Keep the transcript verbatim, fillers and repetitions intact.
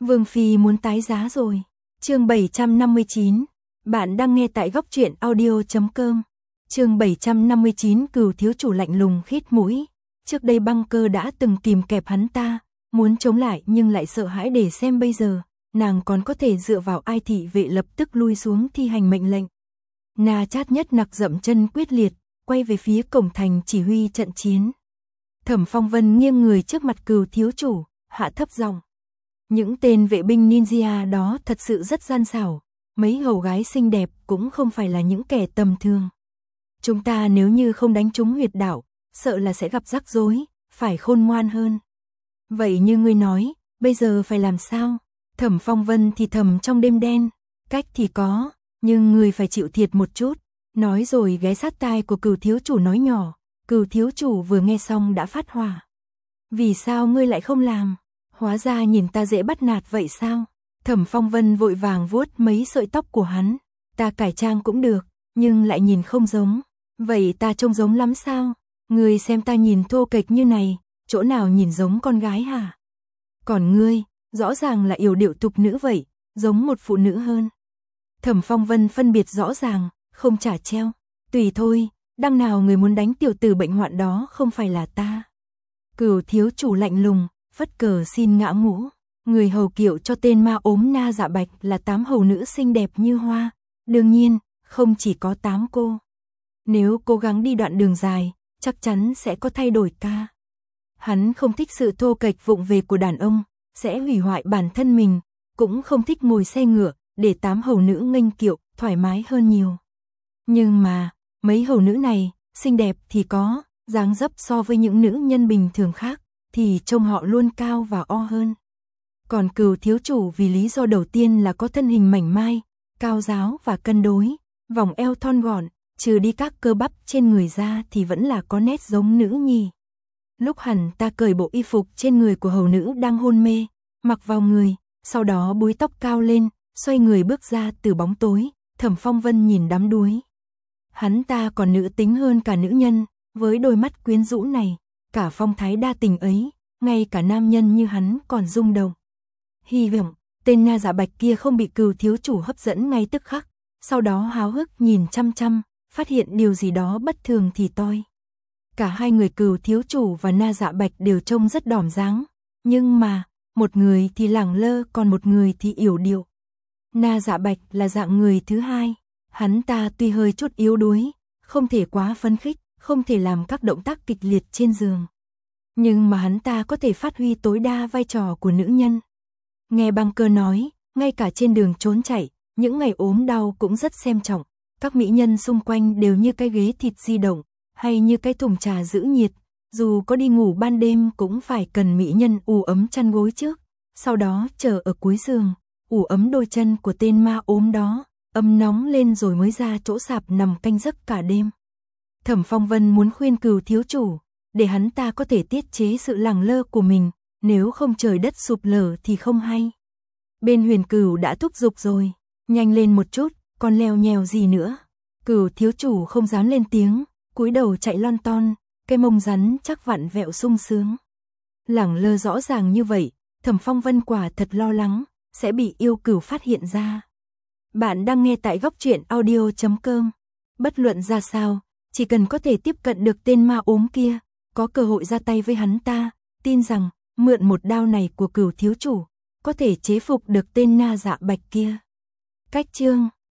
Vương Phi muốn tái giá rồi. Chương bảy trăm năm mươi chín. Bạn đang nghe tại góc truyện audio chấm com. Chương bảy trăm năm mươi chín. Cửu thiếu chủ lạnh lùng khít mũi. Trước đây Băng Cơ đã từng kìm kẹp hắn ta, muốn chống lại nhưng lại sợ hãi, để xem bây giờ nàng còn có thể dựa vào ai. Thị vệ lập tức lui xuống thi hành mệnh lệnh. Na Chát Nhất Nặc dậm chân quyết liệt, quay về phía cổng thành chỉ huy trận chiến. Thẩm Phong Vân nghiêng người trước mặt Cửu thiếu chủ, hạ thấp giọng: những tên vệ binh ninja đó thật sự rất gian xảo, mấy hầu gái xinh đẹp cũng không phải là những kẻ tầm thường. Chúng ta nếu như không đánh trúng huyệt đạo, sợ là sẽ gặp rắc rối, phải khôn ngoan hơn. Vậy như ngươi nói, bây giờ phải làm sao? Thẩm Phong Vân thì thầm trong đêm đen: cách thì có, nhưng ngươi phải chịu thiệt một chút. Nói rồi ghé sát tai của Cửu thiếu chủ nói nhỏ. Cửu thiếu chủ vừa nghe xong đã phát hỏa. Vì sao ngươi lại không làm? Hóa ra nhìn ta dễ bắt nạt vậy sao? Thẩm Phong Vân vội vàng vuốt mấy sợi tóc của hắn. Ta cải trang cũng được, nhưng lại nhìn không giống. Vậy ta trông giống lắm sao? Ngươi xem ta nhìn thô kệch như này, chỗ nào nhìn giống con gái hả? Còn ngươi, rõ ràng là yểu điệu tục nữ vậy, giống một phụ nữ hơn. Thẩm Phong Vân phân biệt rõ ràng, không trả treo. Tùy thôi, đằng nào người muốn đánh tiểu tử bệnh hoạn đó không phải là ta. Cửu thiếu chủ lạnh lùng, phất cờ xin ngã ngũ. Người hầu kiệu cho tên ma ốm Na Dạ Bạch là tám hầu nữ xinh đẹp như hoa. Đương nhiên, không chỉ có tám cô. Nếu cố gắng đi đoạn đường dài, chắc chắn sẽ có thay đổi ca. Hắn không thích sự thô kệch vụng về của đàn ông, sẽ hủy hoại bản thân mình. Cũng không thích ngồi xe ngựa, để tám hầu nữ nghênh kiệu, thoải mái hơn nhiều. Nhưng mà, mấy hầu nữ này, xinh đẹp thì có, dáng dấp so với những nữ nhân bình thường khác, thì trông họ luôn cao và o hơn. Còn Cửu thiếu chủ vì lý do đầu tiên là có thân hình mảnh mai, cao ráo và cân đối, vòng eo thon gọn, trừ đi các cơ bắp trên người ra thì vẫn là có nét giống nữ nhi. Lúc hẳn ta cởi bộ y phục trên người của hầu nữ đang hôn mê, mặc vào người, sau đó búi tóc cao lên, xoay người bước ra từ bóng tối. Thẩm Phong Vân nhìn đắm đuối. Hắn ta còn nữ tính hơn cả nữ nhân, với đôi mắt quyến rũ này, cả phong thái đa tình ấy, ngay cả nam nhân như hắn còn rung động. Hy vọng tên Na Dạ Bạch kia không bị Cửu thiếu chủ hấp dẫn ngay tức khắc, sau đó háo hức nhìn chăm chăm, phát hiện điều gì đó bất thường thì toi. Cả hai người Cửu thiếu chủ và Na Dạ Bạch đều trông rất đỏm dáng, nhưng mà một người thì lẳng lơ, còn một người thì yểu điệu. Na Dạ Bạch là dạng người thứ hai, hắn ta tuy hơi chút yếu đuối, không thể quá phấn khích, không thể làm các động tác kịch liệt trên giường. Nhưng mà hắn ta có thể phát huy tối đa vai trò của nữ nhân. Nghe Băng Cơ nói, ngay cả trên đường trốn chạy, những ngày ốm đau cũng rất xem trọng. Các mỹ nhân xung quanh đều như cái ghế thịt di động, hay như cái thùng trà giữ nhiệt. Dù có đi ngủ ban đêm cũng phải cần mỹ nhân ủ ấm chăn gối trước, sau đó chờ ở cuối giường, ủ ấm đôi chân của tên ma ốm đó, ấm nóng lên rồi mới ra chỗ sạp nằm canh giấc cả đêm. Thẩm Phong Vân muốn khuyên Cửu thiếu chủ, để hắn ta có thể tiết chế sự lẳng lơ của mình, nếu không trời đất sụp lở thì không hay. Bên Huyền Cửu đã thúc giục rồi, nhanh lên một chút, còn leo nhèo gì nữa. Cửu thiếu chủ không dám lên tiếng, cúi đầu chạy lon ton, cái mông rắn chắc vặn vẹo sung sướng. Lẳng lơ rõ ràng như vậy, Thẩm Phong Vân quả thật lo lắng, sẽ bị Yêu Cửu phát hiện ra. Bạn đang nghe tại góc truyện audio chấm com. Bất luận ra sao, chỉ cần có thể tiếp cận được tên ma ốm kia, có cơ hội ra tay với hắn ta, tin rằng mượn một đao này của Cửu thiếu chủ, có thể chế phục được tên Na Dạ Bạch kia. Cách chương